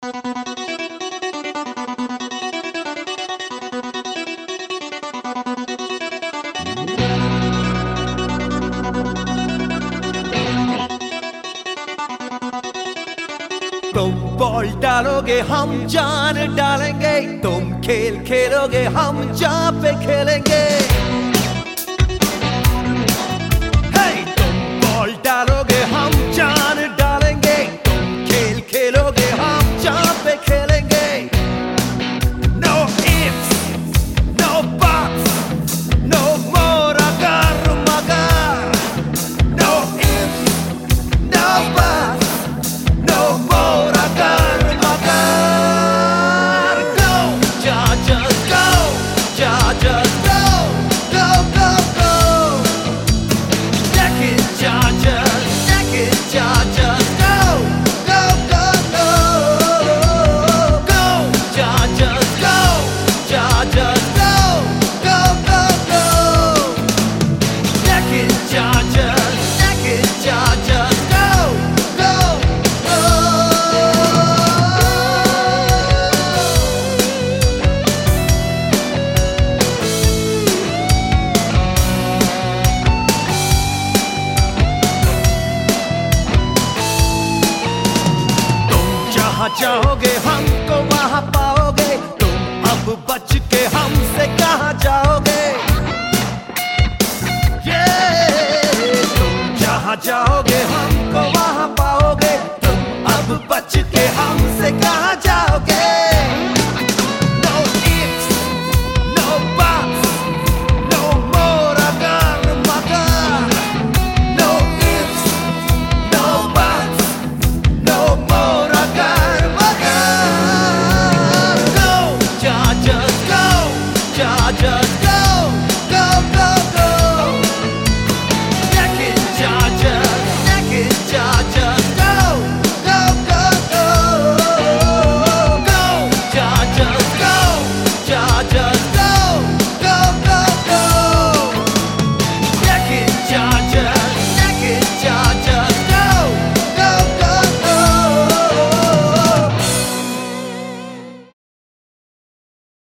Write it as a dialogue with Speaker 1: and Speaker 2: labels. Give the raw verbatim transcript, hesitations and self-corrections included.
Speaker 1: तुम बॉल डालोगे हम जान डालेंगे, तुम खेल खेलोगे हम जहाँ पे खेलेंगे। hey! तुम बॉल डालोगे हम जान डालेंगे, तुम खेल खेलोगे हम जहाँ पे खेलेंगे। No ifs, no buts, no more agar magar. No ifs, no buts, no more agar magar. Go, Chargers, go, Chargers, go, go, go, go. Deck it, Chargers, deck it, Chargers, go, go, go, go. Go, Chargers, go, Chargers, go, go, go, go. Deck it, Chargers, deck it, Chargers, go, go, go. तुम जहाँ चाहोगे हमको वहाँ पाओगे, तुम अब बच के हमसे कहाँ जाओगे। ये तुम जहाँ जाओगे हमको वहाँ पाओगे, तुम अब बच के हमसे कहाँ